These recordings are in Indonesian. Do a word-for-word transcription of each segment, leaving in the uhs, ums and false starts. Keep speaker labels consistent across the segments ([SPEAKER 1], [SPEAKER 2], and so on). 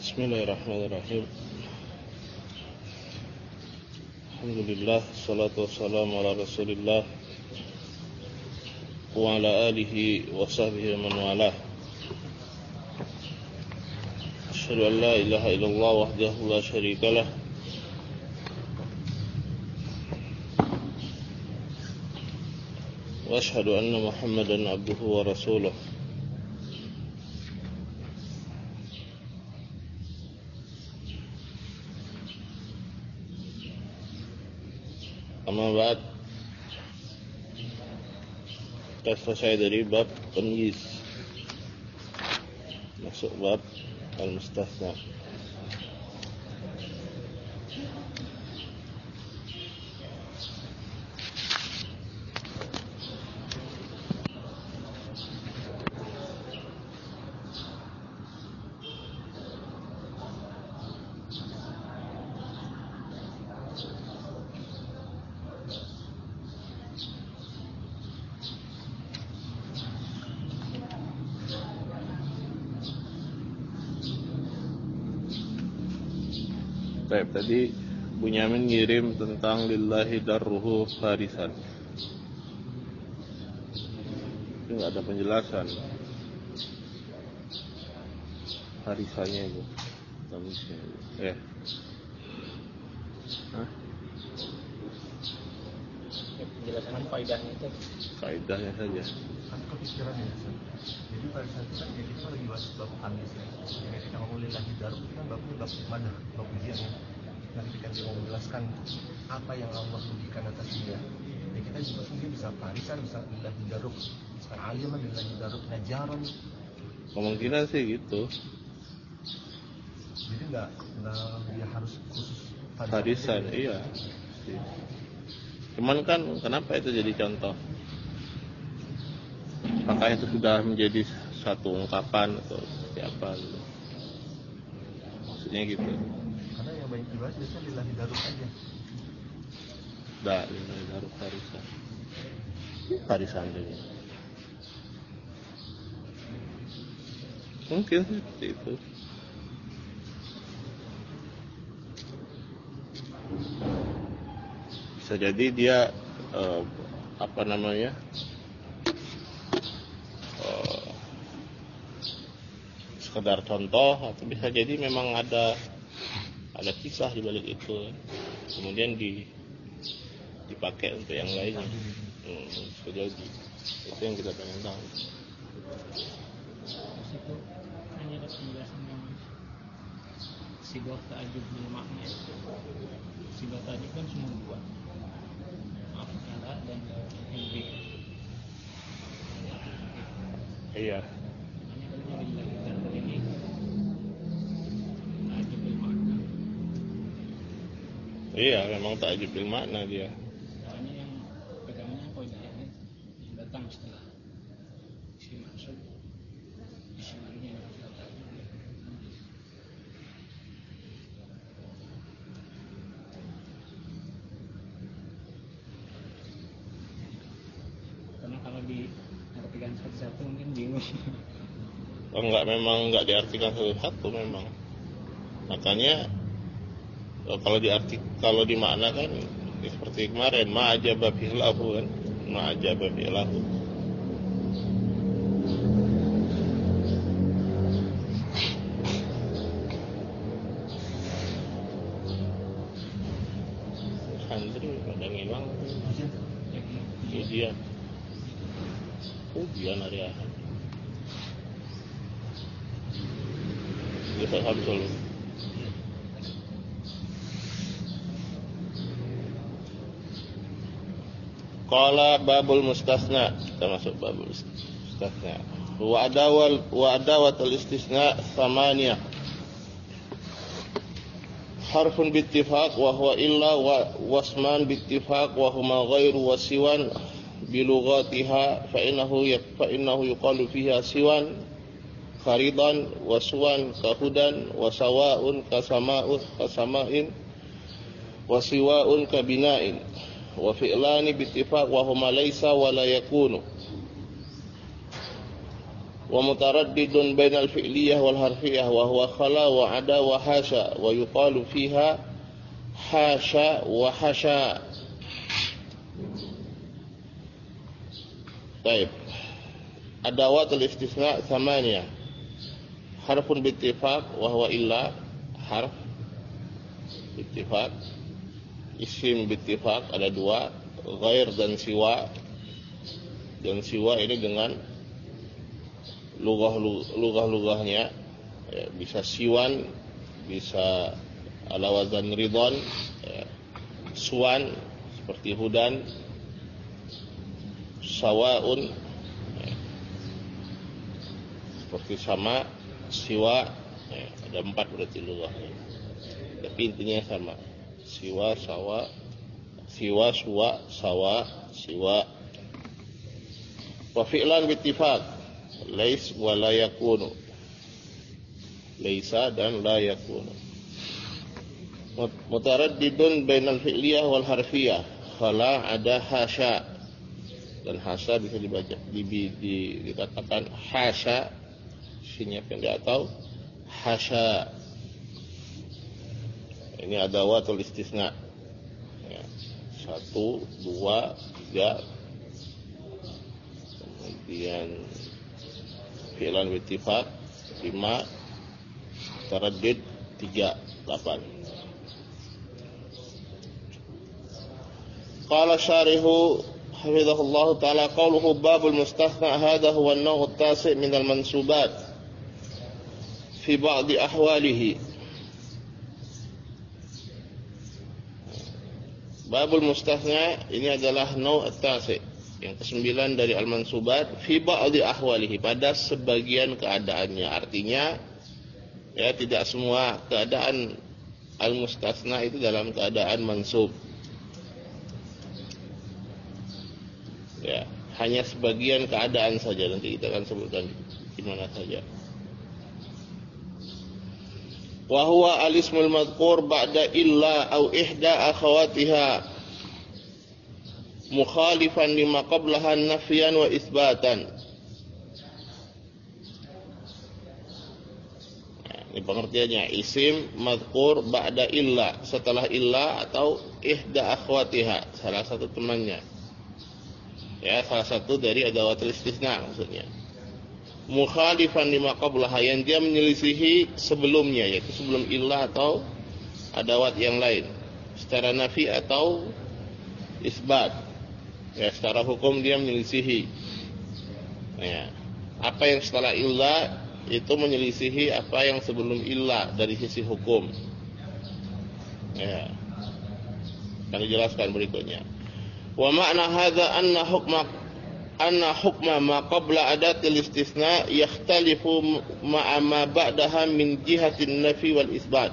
[SPEAKER 1] Bismillahirrahmanirrahim. Alhamdulillah, salatu wassalamu ala Rasulillah wa ala alihi wa sahbihi man walah. Asyhadu an la ilaha illallah wahdahu la syarikalah wa asyhadu anna Muhammadan abduhu wa rasuluh. Amma ba'd, kita selesai dari bab tamyiz, masuk bab al-mustathna. Baik, tadi Bunyamin ngirim tentang lillahi darruhu farisan. Itu nggak ada penjelasan farisannya itu. Eh, Hah?
[SPEAKER 2] Penjelasan faedahnya itu.
[SPEAKER 1] Faedahnya saja.
[SPEAKER 2] Kan kepikirannya. Jadi pada saat itu kan ya kita lagi bahas bab hadis ya. Jadi kita ngomong lillahi darruh itu kan babnya bab mana? Bab ujian ya. Nah ketika dia mau menjelaskan apa yang Allah berikan atas dia, ya kita juga mungkin bisa farisan, bisa lillahi darruh, bisa alim, lillahi darruh, najaran.
[SPEAKER 1] Kemungkinan sih gitu.
[SPEAKER 2] Jadi nggak nggak dia harus khusus
[SPEAKER 1] Farisan, iya. Cuman kan kenapa itu jadi contoh? Apakah itu sudah menjadi satu ungkapan atau seperti apa gitu? Maksudnya gitu.
[SPEAKER 2] Karena yang banyak dibahas biasanya lillahi darruh aja.
[SPEAKER 1] Dah, lillahi darruh farisan. Farisan dulu. Mungkin seperti itu. Bisa jadi dia eh, apa namanya? Sekedar contoh, atau bisa jadi memang ada ada kisah di balik itu, kemudian di dipakai untuk yang lainnya. Hmm, bisa jadi itu yang kita pengen tahu.
[SPEAKER 3] Itu hanya ada penjelasan yang sigoh ta'ajub bil makna. Sigoh ta'ajub kan cuma dua, maaf kata dan yang
[SPEAKER 1] Iya. Iya, memang ta'ajub bil makna dia.
[SPEAKER 3] Soalnya yang pegangannya poinnya datang setelah isi maksud, isi maknanya karena kalau diartikan satu-satu mungkin bingung.
[SPEAKER 1] Oh, enggak, memang enggak diartikan satu-satu memang. Makanya kalau diartik kalau dimaknakan ya seperti kemarin ma'ajaba fi'lahu kan, ma'ajaba fi'lahu. Santri pada ngilang ujian ujian hari Ahad. Kita Samsul. Qala babul mustasna, kita masuk babul mustasna. Wa adawal wa adawatul istisna thamaniyah. Harfun bittifaq wa huwa illa wa wasman bittifaq wa huma ghairu wa siwan bilughatiha fa innahu fa innahu yuqalu fiha siwan faridan wa suwan kahudan wa sawaun kasama'un kasama'in wa siwaun kabina'in wa fi'lani bittifaq wa huma laysa wa la yakunu. wa mutaraddidun bainal fi'liyah wal harfiyah wa huwa khala wa ada wa hasha wa yuqalu fiha hasha wa hasha. Baik. Adawatul istisna thamaniyah. Harfun bittifaq wa huwa illa, harf bittifaq. Isim bittifaq ada dua, ghair dan siwa. Dan siwa ini dengan lugah-lugahnya, ya, bisa siwan, bisa ala wazan ridon, ya, suwan seperti hudan, sawaun, ya, seperti sama, siwa, ya, ada empat berarti lugahnya, tapi intinya sama, siwa, sawa, siwa, suwa, sawa, siwa. Wa fi'lan bittifaq lais wa la yakunu, laisa dan la yakunu. Mutaraddidun bainal fi'liyah wal harfiyah, khala ada hasya, dan hasya bisa dibaca di, di, dikatakan hasya, sinnya pendek atau hasya. Ini adawatul istisna, ya, satu, dua, tiga. Kemudian fi'lan bittifaq lima, taraddid tiga, delapan. Qala syarihu hafizahullah ta'ala qawluhu babul mustathna hadha huwa an-naw' at-tasi' min al-mansubat fi ba'di ahwalihi. Babul mustathna ini adalah naw' at-tasi', yang kesembilan dari al-mansubat, fi ba'di ahwalihi, pada sebagian keadaannya. Artinya, ya, tidak semua keadaan al-mustasna itu dalam keadaan mansub. Ya, hanya sebagian keadaan saja, nanti kita akan sebutkan di mana saja. Wa huwa al-ismul madhkur ba'da illa au ihda akhawatiha mukhalifan lima qablaha nafyan wa isbatan. Nah, ini pengertiannya, isim madhkur ba'da illa, setelah illa atau ihda akhwatiha, salah satu temannya. Ya, salah satu dari adawatul istisna maksudnya. Mukhalifan lima qablaha, yang dia menyelisihi sebelumnya, yaitu sebelum illa atau adawat yang lain, secara nafi atau isbat. Ya, secara hukum dia menyelisihi. Ya, apa yang setelah illa itu menyelisihi apa yang sebelum illa dari sisi hukum. Ya, akan dijelaskan berikutnya. Wa ma'na hadza anna hukma anna hukma ma qabla adatil istisna yakhtalifu ma'a ma ba'daha min jihatin nafi wal isbat.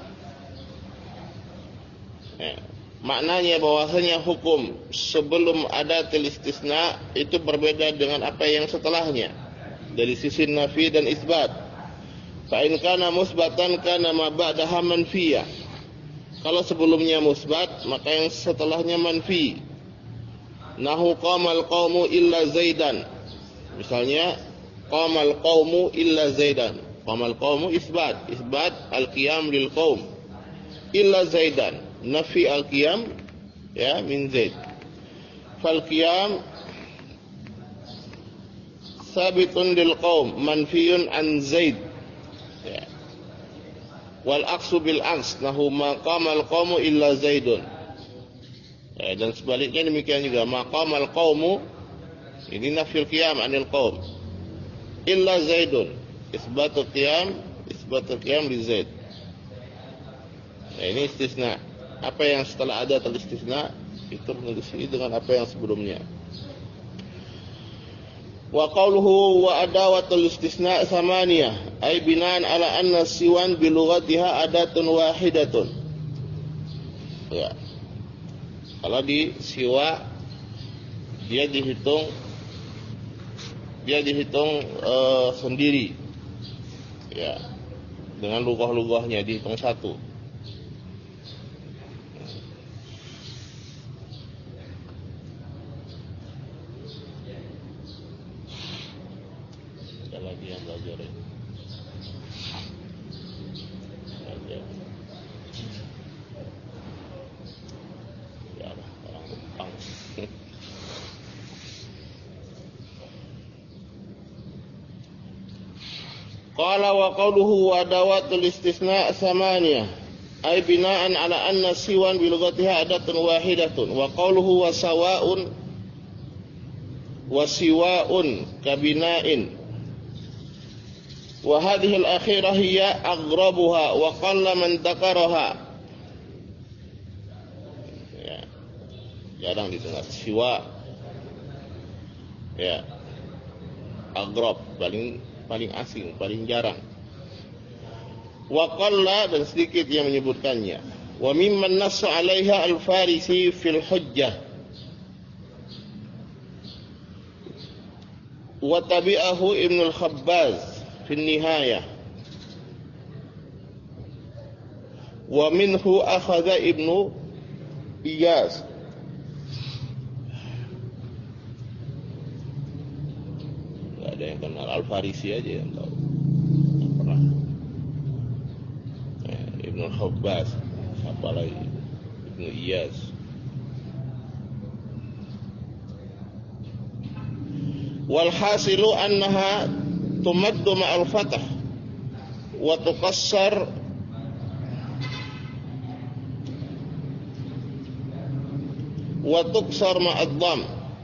[SPEAKER 1] Ya, maknanya bahwasanya hukum sebelum adatil istisna itu berbeda dengan apa yang setelahnya dari sisi nafi dan isbat. Fa in kana musbatan kana ma ba'daha manfiya. Kalau sebelumnya musbat, maka yang setelahnya manfi. Nahu qamal qaumu illa zaidan. Misalnya qamal qaumu illa zaidan. Qamal qaumu isbat, isbat al-qiyam lil qaum. Illa zaidan, nafi al-qiyam, ya, min zaid. Fal qiyam sabitun lil qaum, manfiyun an zaid. Ya. Wal aqsu bil aqs, nahu ma qamal qaumu illa zaidun. Ya, dan sebaliknya demikian juga, maqamal qaumu ini nafil qiyam anil qaum illa zaidun, isbatul qiyam, isbatul qiyam li zaid. Ya, ini istisna. Apa yang setelah ada tel istisna itu menyelisihi dengan apa yang sebelumnya. Wa qawluhu wa adawatul istisna samaniyah, ay binaan ala anna siwan bi lughatiha adatun wahidatun. Ya. Kalau di siwa dia dihitung dia dihitung e, sendiri, ya, dengan lugah-lugahnya dihitung satu. Ada lagi yang Qala wa qawluhu wa dawatul istisna' samaniyah ay bina'an ala anna siwan bi lughatiha adatun wahidatun wa qawluhu wa sawa'un wa siwa'un kabina'in wa hadhihi al-akhirah hiya aghrabuha wa qalla man dzakaraha. Ya, jarang didengar siwa. Ya, aghrab paling paling asing, paling jarang. Wa qalla dan sedikit yang menyebutkannya. Wa mimman nassa 'alaiha al-Farisi fil hujjah. Wa tabi'ahu Ibnu al-Khabbaz fi nihayah. Wa minhu akhadha Ibnu Iyas. Ada yang kenal Al-Farisi aja yang tahu. Yang pernah. Eh, Ibnu Khabbaz, siapa lagi? Ibnu Iyas. Walhasilu annaha tumaddu ma'al fath wa tuqassar wa tuqsar ma'ad dhamm.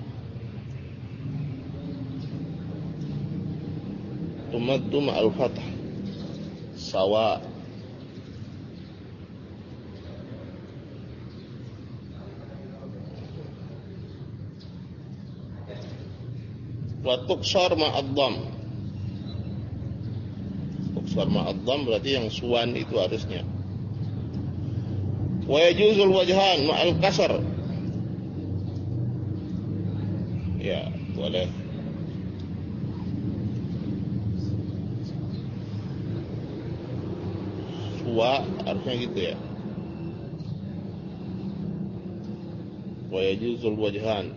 [SPEAKER 1] Tumaddu ma'al fath sawa wa tuqsar ma'ad dhamm. Tuqsar ma'ad dhamm berarti yang suwan itu harusnya. Wa yajuzul wajhan ma'al kasar. Ya, boleh. Wa harusnya gitu ya. Wa yajuzul wajhan.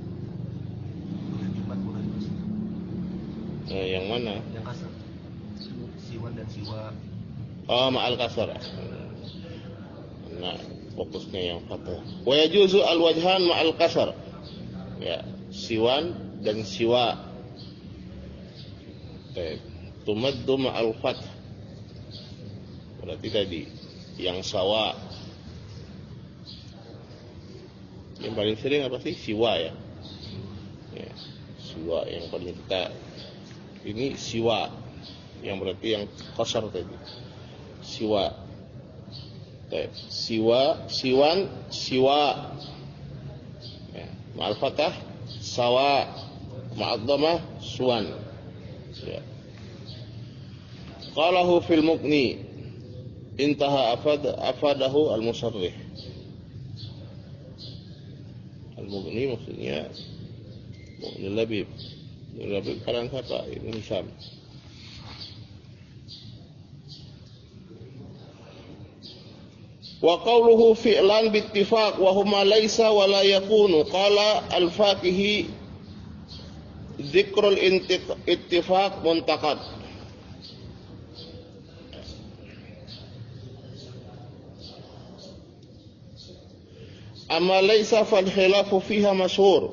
[SPEAKER 1] Eh, yang mana?
[SPEAKER 2] Yang kasar. Siwan dan siwa.
[SPEAKER 1] Oh, ma'al kasar. Nah, fokusnya yang fathah. Wa yajuzu al wajhan ma'al kasar. Ya, siwan dan siwa. Baik. Tumaddu ma'al fath. Berarti tadi yang sawa. Yang paling sering apa sih? Siwa ya. Ya, siwa yang paling kita. Ini siwa yang berarti yang kasar tadi. Siwa. Baik. Siwa, siwan, siwa. Ya, ma'al fathah sawa, ma'ad dhammah suwan. Ya. Qalahu fil muqni intaha afad afadahu al-musarrih. Al-mughni maksudnya Mughni Labib. Mughni Labib kalangan siapa? Ibn Hisham. Wa qawluhu fi'lan bittifaq wa huma laysa wa la yakunu qala al-Faqihi dzikrul ittifaq muntaqad. Amma laysa fal khilafu fiha masyhur.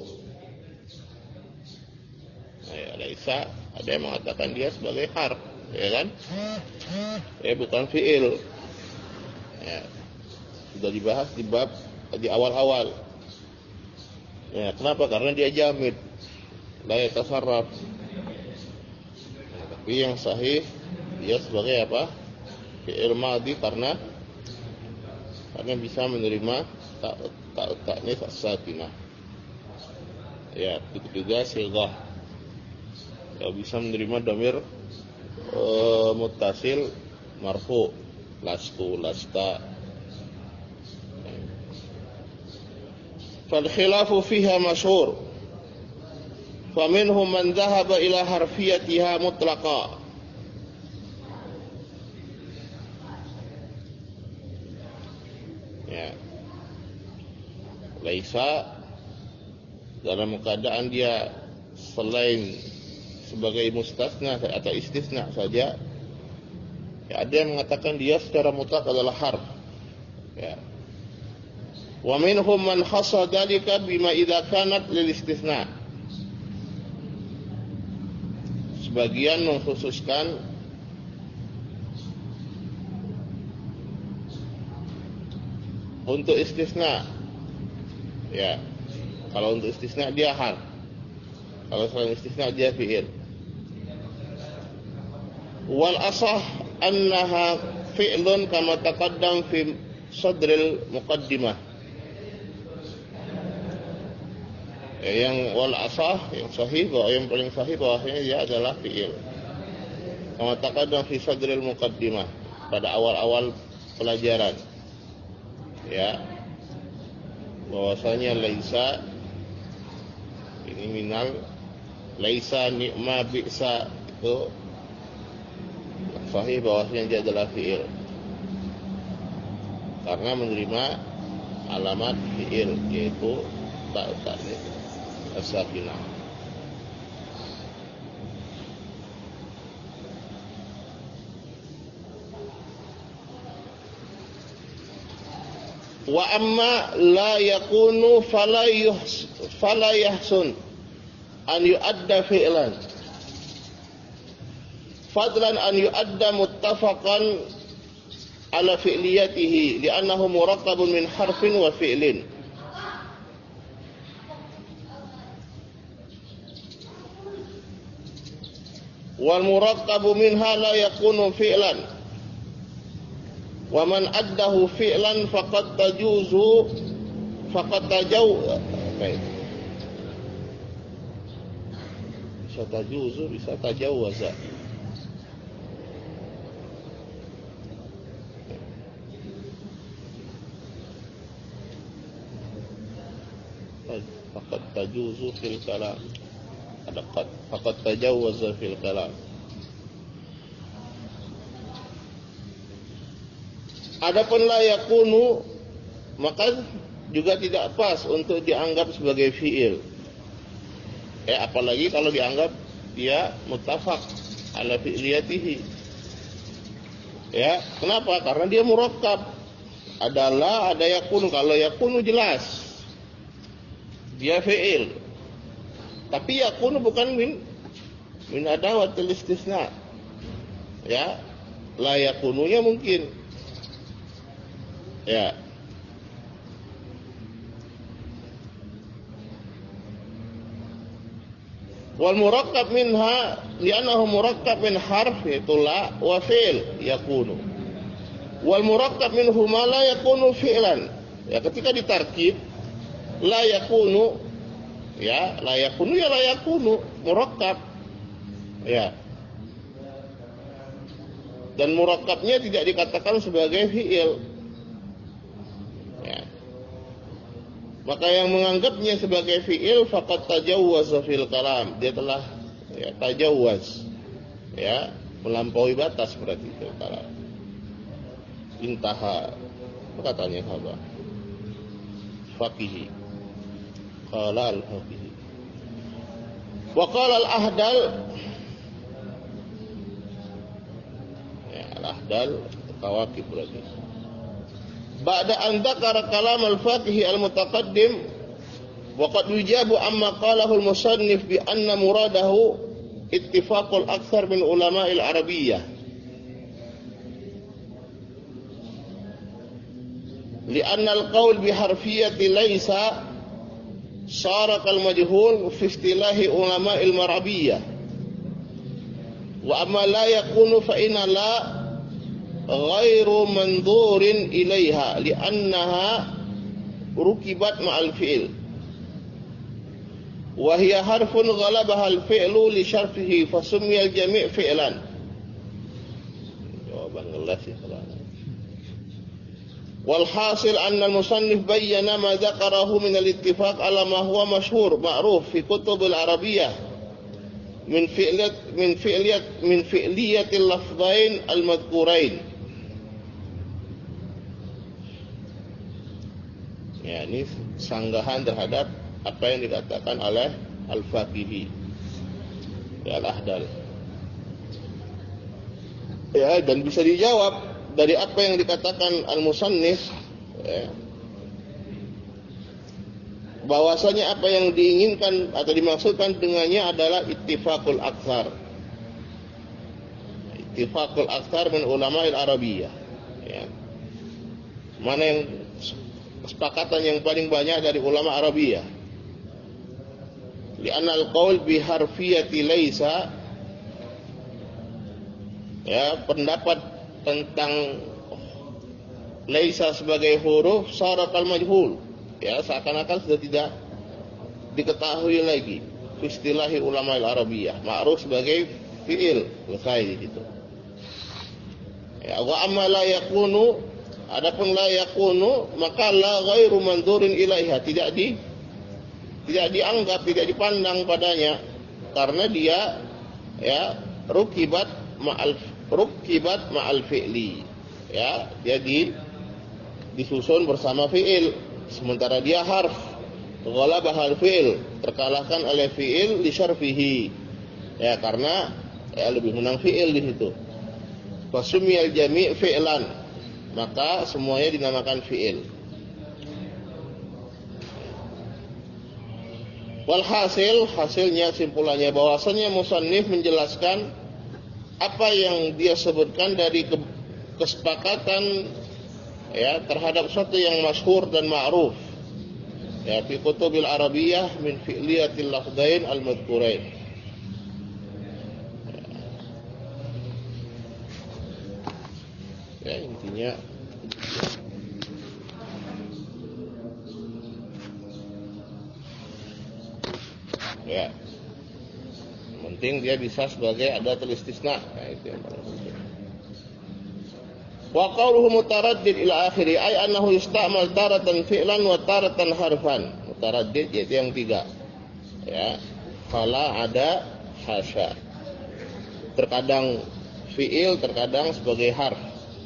[SPEAKER 1] Ya, laysa ada yang mengatakan dia sebagai harf, ya kan? Ya, bukan fi'il. Ya, sudah dibahas di bab di awal-awal. Ya, kenapa? Karena dia jamid, la yatasarraf. Ya, tapi yang sahih dia sebagai apa? Fi'il madhi karena karena bisa menerima tak tak taknis as-sakinah. Ya, begitu juga sighah. Ya, bisa menerima dhamir uh, muttasil marfu, lastu, lasta. Fal khilafu fiha masyhur. Faminhum man dhahaba ila harfiyatiha mutlaqa. Ya. Laisa dalam keadaan dia selain sebagai mustasna atau istisna saja, ya, ada yang mengatakan dia secara mutlak adalah harf. Ya. Wa minhum man khassa dzalika bima idza kanat lil istisna. Sebagian mengkhususkan untuk istisna. Ya. Kalau untuk istisna dia hal. Kalau selain istisna dia fi'il. Wal asah annaha fi'lun kama taqaddam fi sadril muqaddimah. Ya, yang wal asah yang sahih bahwa yang paling sahih bahwasanya dia adalah fi'il. Kama taqaddam fi sadril muqaddimah, pada awal-awal pelajaran. Ya. Bahwasanya laisa ini minal laisa ni'ma bi'sa itu sahih bahwasanya dia adalah fi'il karena menerima alamat fi'il yaitu ta' ta'nits as-sakinah. Wa amma la yakunu fala yuhs fala yahsun an yu'adda fi'lan fadlan an yu'adda muttafaqan ala fi'liyatihi li'annahu murakkabun min harfin wa fi'lin. Wal murakkabu minha la yakunu fi'lan wa man addahu fi'lan faqad tajuzu faqad tajaw baik bisa tajuzu bisa tajawaza. Faqad tajuzu fil kalam ada qad faqad tajawaza fil kalam. Adapun la yakunu maka juga tidak pas untuk dianggap sebagai fi'il. Eh apalagi kalau dianggap dia muttafaq ala fi'liyatihi. Ya, kenapa? Karena dia murakkab. Ada la, ada yakunu. Kalau yakunu jelas dia fi'il. Tapi yakunu bukan min min adawatil istisna. Ya, la yakununya mungkin. Ya. Wal murakkab minha li'annahu murakkab min harf yaitu la wa fi'l yakunu. Wal murakkab minhu ma la yakunu fi'lan. Ya, ketika ditarkib la yakunu ya, la yakunu ya la yakunu murakkab. Ya. Dan murakkabnya tidak dikatakan sebagai fi'il. Ya. Maka yang menganggapnya sebagai fi'il faqad tajawwaza fil kalam, dia telah ya, tajawwaz ya, melampaui batas berarti fil kalam. Intaha perkataannya apa? Faqihi. Qala al-faqihi. Wa qala al-ahdal ya, al-ahdal kawakib berarti. Ba'da an dzakara kalam al-faqih al-mutaqaddim wa qad yujabu amma qalahu al-musannif bi anna muradahu ittifaqul aktsar min ulama'il arabiyyah li'anna al-qawl bi harfiyyati laysa sara kal majhul fi istilahi ulama'il marabiyyah wa amma la yakunu fa inna la ghairu mandurin ilaiha li'annaha rukibat ma'al fi'il wa hiya harfun ghalabaha al-fi'lu li syarfihi fa summiya al-jami' fi'lan. Jawaban jelas ya saudara. Wal hasil anna al-musannif bayyana ma dzakarahu min al-ittifaq ala ma huwa mashhur ma'ruf fi kutub al-arabiyyah min fi'liyat min fi'liyat min fi'liyatil lafdhain al-madhkurain. Ya, ini sanggahan terhadap apa yang dikatakan oleh al-faqihi ya, al-ahdal. Ya, dan bisa dijawab dari apa yang dikatakan al-musannif ya, bahwasanya apa yang diinginkan atau dimaksudkan dengannya adalah ittifaqul aktsar. Ittifaqul aktsar min ulama'il arabiyyah. Ya. Mana yang kesepakatan yang paling banyak dari ulama Arabiyah. Li'anna al-qaul bi harfiyati laisa, ya, pendapat tentang laisa sebagai huruf sara kal majhul, ya, seakan-akan sudah tidak diketahui lagi. Istilahi ulama al-Arabiyah, ma'ruf sebagai fi'il, selesai di situ. Ya, wa amma la yakunu, adapun la yakunu maka la ghairu mandurin ilaiha, tidak di tidak dianggap, tidak dipandang padanya, karena dia, ya, rukibat ma'al rukibat ma'al fi'li, ya, dia di, disusun bersama fi'il, sementara dia harf, ghalabah al-fi'il, terkalahkan oleh fi'il li syarfihi, ya, karena, ya, lebih menang fi'il di situ. Fasumiyal jami' fi'lan, maka semuanya dinamakan fi'il. Walhasil, hasilnya, simpulannya, bahwasanya musannif menjelaskan apa yang dia sebutkan dari ke, kesepakatan, ya, terhadap suatu yang masyhur dan ma'ruf, ya, fi kutubil Arabiyah min fi'liyatil lafdain al-madhkurain. Ya, intinya ya, penting dia bisa sebagai adatul istisna, nah, itu yang paling penting. Wa qawluhu mutaraddid ila akhiri ay annahu yusta'mal taratan fi'lan wa taratan harfan. Mutaraddid yaitu yang tiga, ya, fala, ada, hasya. Terkadang fi'il, terkadang sebagai harf.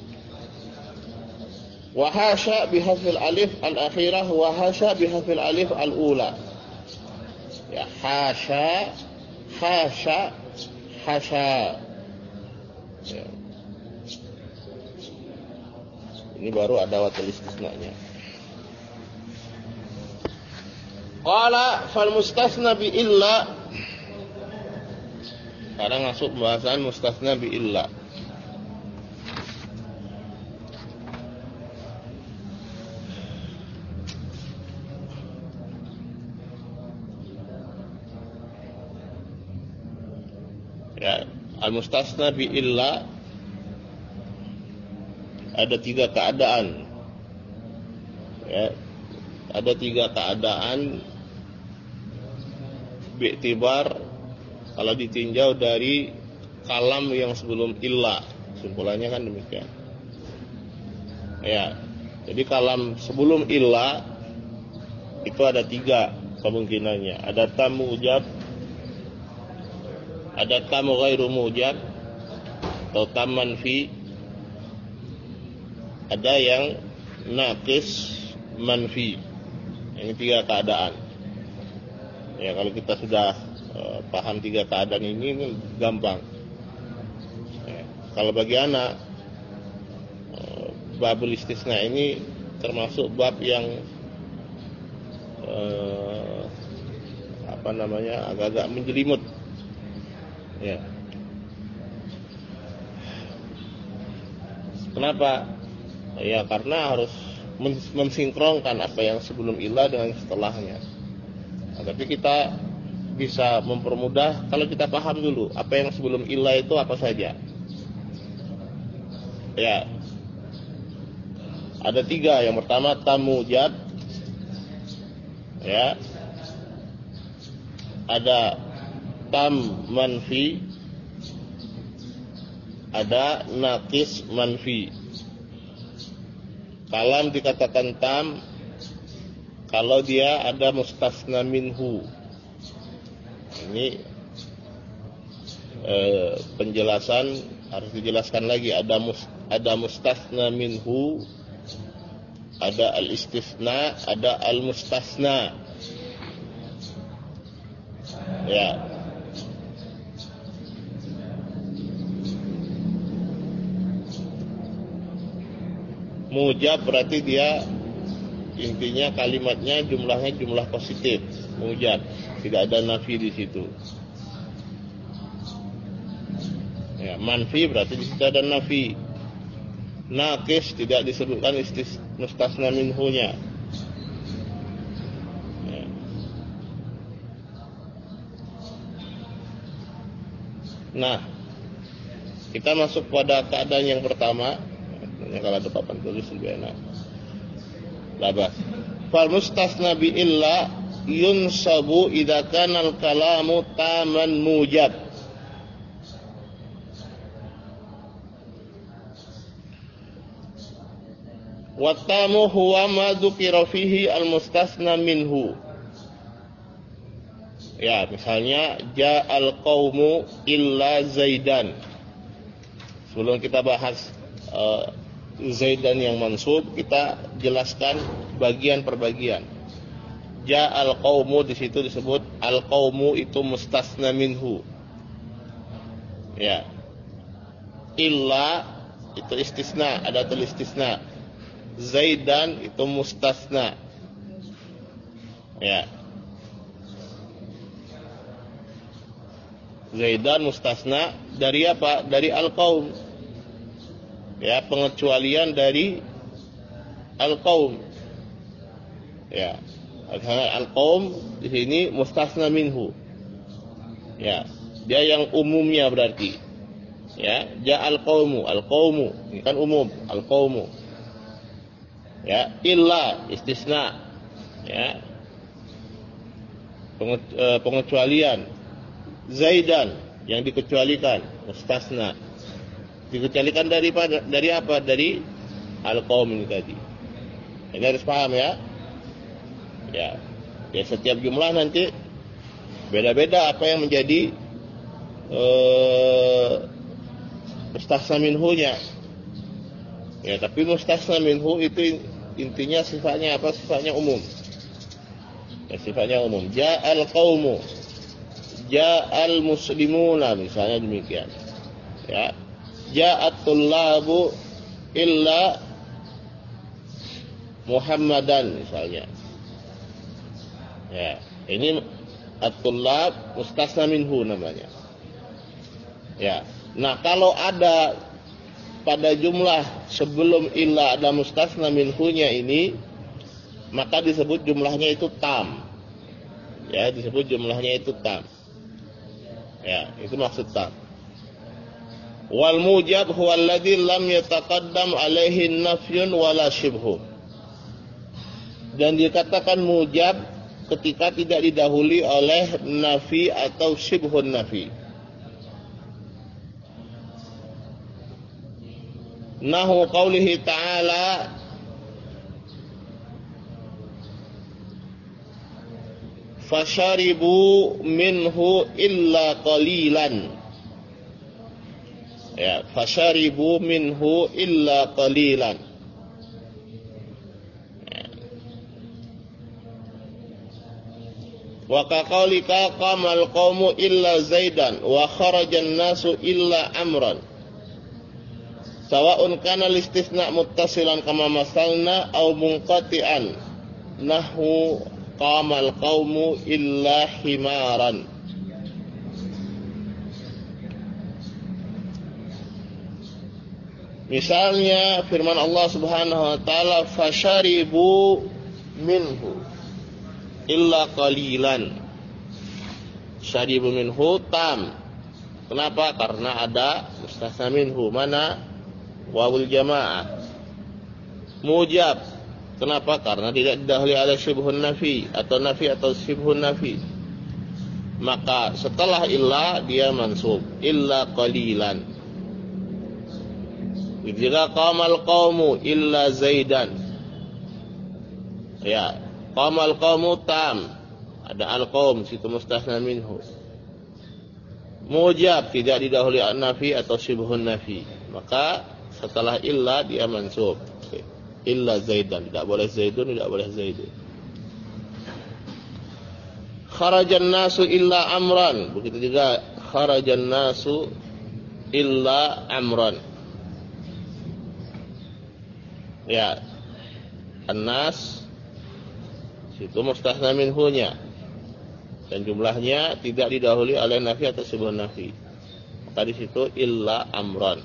[SPEAKER 1] Wa hasya bihafil alif al-akhirah wa hasya bihafil alif al-ula. Ya, hasya, hasya, hasya. Ya. Ini baru ada watul istisnanya. Qala fal mustasna bi illa. Sekarang masuk pembahasan mustasna bi illa. Ya, al-mustasna bi illa ada tiga keadaan. Ya, ada tiga keadaan bi'tibar kalau ditinjau dari kalam yang sebelum illa. Simpulannya kan demikian. Ya, jadi kalam sebelum illa itu ada tiga kemungkinannya. Ada tam mujab, ada tam ghairu mujab, atau tam manfi, ada yang naqis manfi. Ini tiga keadaan. Ya, kalau kita sudah uh, paham tiga keadaan ini, ini gampang. Ya, kalau bagi anak, uh, babul istisna ini termasuk bab yang uh, apa namanya, agak-agak menjelimut. Ya. Kenapa? Ya, karena harus mensinkronkan apa yang sebelum illa dengan setelahnya. Nah, tapi kita bisa mempermudah kalau kita paham dulu apa yang sebelum illa itu apa saja. Ya, ada tiga. Yang pertama tam mujab, ya, ada tam manfi, ada naqis manfi. Kalam dikatakan tam kalau dia ada mustasna minhu. Ini eh, penjelasan harus dijelaskan lagi. Ada mus, ada mustasna minhu, ada al-istisna, ada al-mustasna. Ya. Mujab berarti dia intinya kalimatnya jumlahnya jumlah positif, mujab, tidak ada nafi di situ. Ya, manfi berarti di situ ada nafi. Naqis tidak disebutkan istis mustasna minhunya. Nah, kita masuk pada keadaan yang pertama. Kalau ada papan tulis lebih enak. Labas. Fal mustasna bi illa yunsabu idza kana al kalamu taman mujab. Wa tamu huwa ma dzukira fihi al mustasna minhu. Ya, misalnya ja'al qaumu illa Zaidan. Sebelum kita bahas uh, Zaidan yang mansub, kita jelaskan bagian per bagian. Ja'al qaumu, di situ disebut al qaumu itu mustasna minhu. Ya. Illa itu istisna, ada tulis istisna. Zaidan itu mustasna. Ya. Zaidan mustasna dari apa? Dari al-qaum. Ya, pengecualian dari al-qaum. Ya. Al-qaum di sini mustasna minhu. Ya, dia yang umumnya berarti. Ya, ja'al qaumu, al-qaumu, ini kan umum, al-qaumu. Ya, illa istisna. Ya. Pengecualian. Zaidan yang dikecualikan, mustasna. Dikecualikan dari dari apa? Dari al-qaum ini tadi. Ini harus paham ya. Ya. Ya, setiap jumlah nanti beda-beda apa yang menjadi eh, mustasna minhu-nya. Ya, tapi mustasna minhu itu intinya sifatnya apa? Sifatnya umum. Ya, sifatnya umum. Ja'al qaumu, ja'al muslimuna, misalnya demikian. Ya. Ja'at tullabu illa Muhammadan misalnya. Ya, ini at-tullab mustasna minhu namanya. Ya. Nah, kalau ada pada jumlah sebelum illa ada mustasna minhunya ini, maka disebut jumlahnya itu tam. Ya, disebut jumlahnya itu tam. Ya, itu maksud tam. Wal mujab huwa alladhi lam yataqaddam alaihi nafyun wala shibhu. Dan dikatakan mujab ketika tidak didahului oleh nafi atau shibhun nafi. Nahu qaulihi ta'ala fasharibu minhu illa qalilan. Ya, fasharibu minhu illa qalilan. Ya. Wa kaqaulika qamal qaumu illa Zaidan wa kharajan nasu illa Amran. Sawa'un kana listisna muttasilan kama masalna aw munqati'an. Nahu qamal qaumu illa himaran. Misalnya firman Allah Subhanahu wa taala fasharibu minhu illa qalilan. Syaribu minhu tam. Kenapa? Karena ada mustasna minhu. Mana? Wawul jamaah. Mujab. Kenapa? Karena tidak didahului oleh syibhun nafi atau nafi atau syibhun nafi. Maka setelah illa dia mansub. Illa qalilan. Jika qamal qaumu illa Zaidan. Ya, qamal qaumu tam. Ada al-qaum situ mustasna minhu. Mujab tidak didahului nafi atau syibhun nafi. Maka setelah illa dia mansub. Illa Zaidan, tidak boleh Zaidun, tidak boleh Zaidun. Kharajan nasu illa Amran. Begitu juga kharajan nasu illa Amran. Ya, an-nas situ mustasna minhunya dan jumlahnya tidak didahului oleh nafi atau syibhun nafi. Maka di situ illa Amran.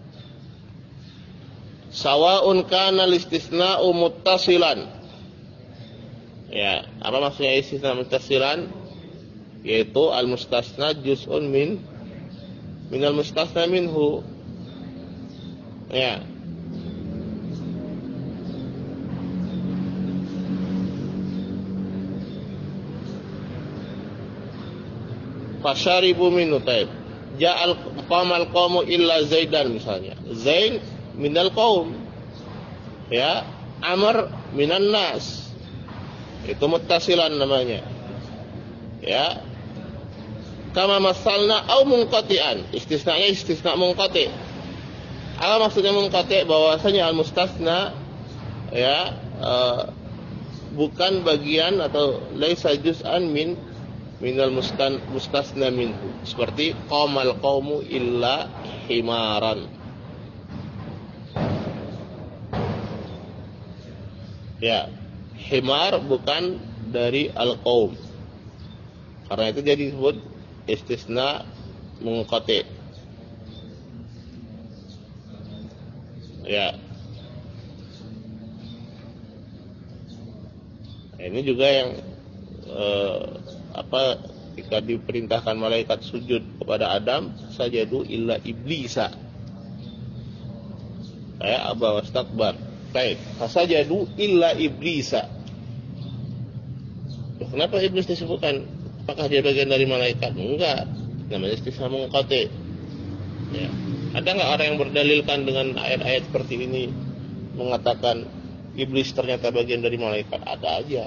[SPEAKER 1] Sawa'un kana listisna'u muttasilan. Ya, apa maksudnya istisna muttasilan? Yaitu al-mustasna juz'un min minal mustasna minhu. Ya. Fasyaribu minhu taib. Ja'al qamal qawmu illa Zaidan misalnya. Zaid minal qaum. Ya, Amr minan nas. Itu muttasilan namanya. Ya. Kama masalna au munqati'an. Istisnanya istisna munqati'. Apa maksudnya munqati'? Bahwasanya al-mustasna ya uh, bukan bagian atau laisa juz'an min minal mustan mustasna minhu. Seperti qamal qaumu illa himaran. Ya, himar bukan dari al-qaum. Karena itu jadi disebut istisna munqati. Ya. Ini juga yang eh, apa ketika diperintahkan malaikat sujud kepada Adam, sajadu illa iblisa. Ya, aba wastakbar. Baik, fasajadu illa iblisa. Loh, kenapa iblis disebutkan? Apakah dia bagian dari malaikat? Enggak. Namanya istisna munqati. Ya. Ada enggak orang yang berdalilkan dengan ayat-ayat seperti ini mengatakan iblis ternyata bagian dari malaikat? Ada aja.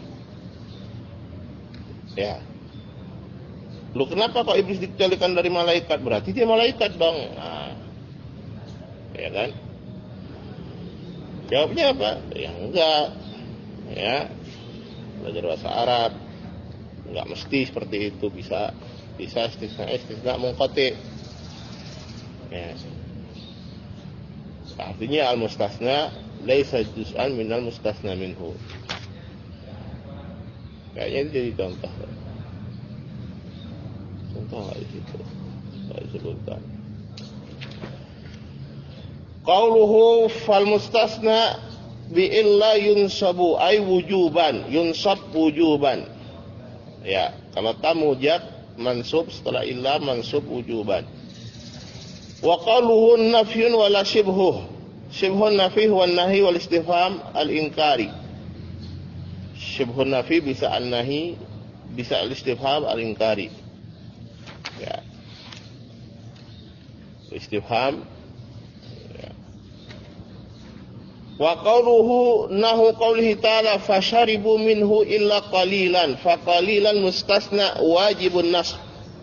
[SPEAKER 1] Ya. Loh, kenapa kok iblis dikecualikan dari malaikat? Berarti dia malaikat dong. Nah, ya kan? Jawabnya apa? Ya enggak. Ya. Belajar bahasa Arab. Enggak mesti seperti itu, bisa bisa istisna istisna munqati. Ya. Artinya al-mustasna laisa juz'an minal mustasna minhu. Kayaknya itu jadi contoh. Contoh enggak di situ. Enggak disebutkan. Qauluhu fal mustasna bi illa yunsabu ay wujuban, yunsab wujuban. Ya, kalau tamujab mansub setelah illa mansub wujuban. Wa qauluhu nafyun wala shibhu. Shibhun nafi wa nahi wal istifham al inkari. Shibhun nafi bisa an nahi, bisa al istifham al inkari. Ya. Istifham. Wa qawluhu nahu qawlihi ta'ala fasharibu minhu illa qalilan fa qalilan mustasna wajibun nasb.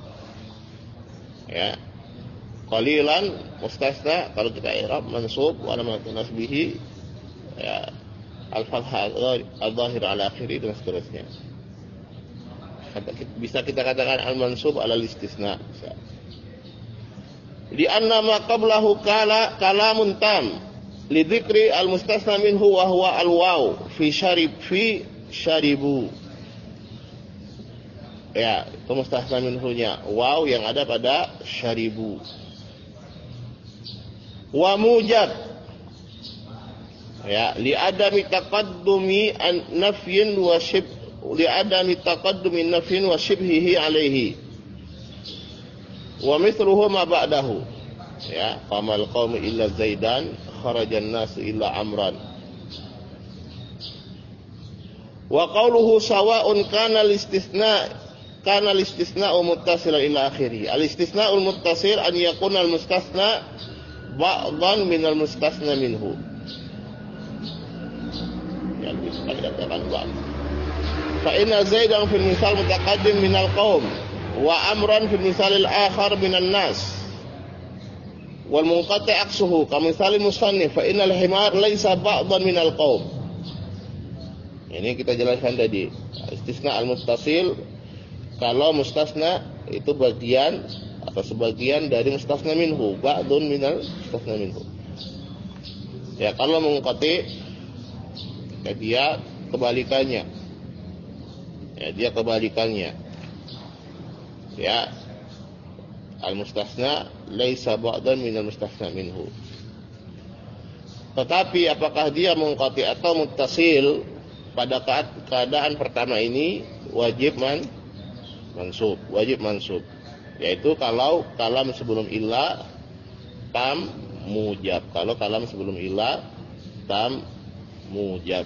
[SPEAKER 1] Ya. Qalilan mustasna kalau kita i'rab mansub wa alamatu nasbihi ya al-fathah al-zahir ala akhiri dan seterusnya. Bisa kita katakan al-mansub ala al-istisna. Di anna ma qablahu kala kalamun tam. Lidzikri al-mustasna minhu wa huwa al-waw fi syarib fi syaribu. Ya, itu mustasna minhunya waw yang ada pada syaribu. Wa mujab. Ya, li adami taqaddumi an nafyin wa shib li adami taqaddumi nafyin wa shibhihi alaihi. Wa mithluhu ma ba'dahu. Ya, qamal qaum illa Zaidan kharajan nas illa Amran. Wa qawluhu sawa'un kana al-istisna kana al-istisna'u muttasilan ila akhirih. Al-istisna'ul muttasil an yakuna al-mustasna ba'dhan min al-mustasna minhu. Ya, bisa dikatakan ba'd. Fa inna Zaidan fil misal mutaqaddim min al-qaum wa Amran fil misal al-akhar min an-nas. Wal munqati aksuhu kamitsal musannif fa innal himar laisa ba'dhan minal qaum. Ini kita jelaskan tadi. Istisna al-muttasil kalau mustasna itu bagian atau sebagian dari mustasna minhu, ba'dun minal mustasna minhu. Ya, kalau munqati ya dia kebalikannya. Ya, dia kebalikannya. Ya. Al-mustasna laisa ba'dan minal mustasna minhu. Tetapi apakah dia munqati atau muttasil, pada keadaan pertama ini wajib man mansub, wajib mansub. Yaitu kalau kalam sebelum illa tam mujab. Kalau kalam sebelum illa tam mujab.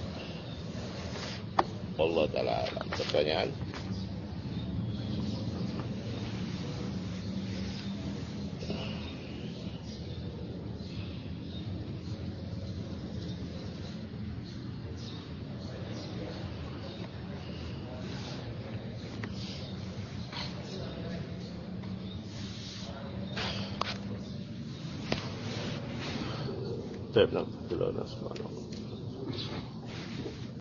[SPEAKER 1] Allah taala alam. Pertanyaan? طيب نعم.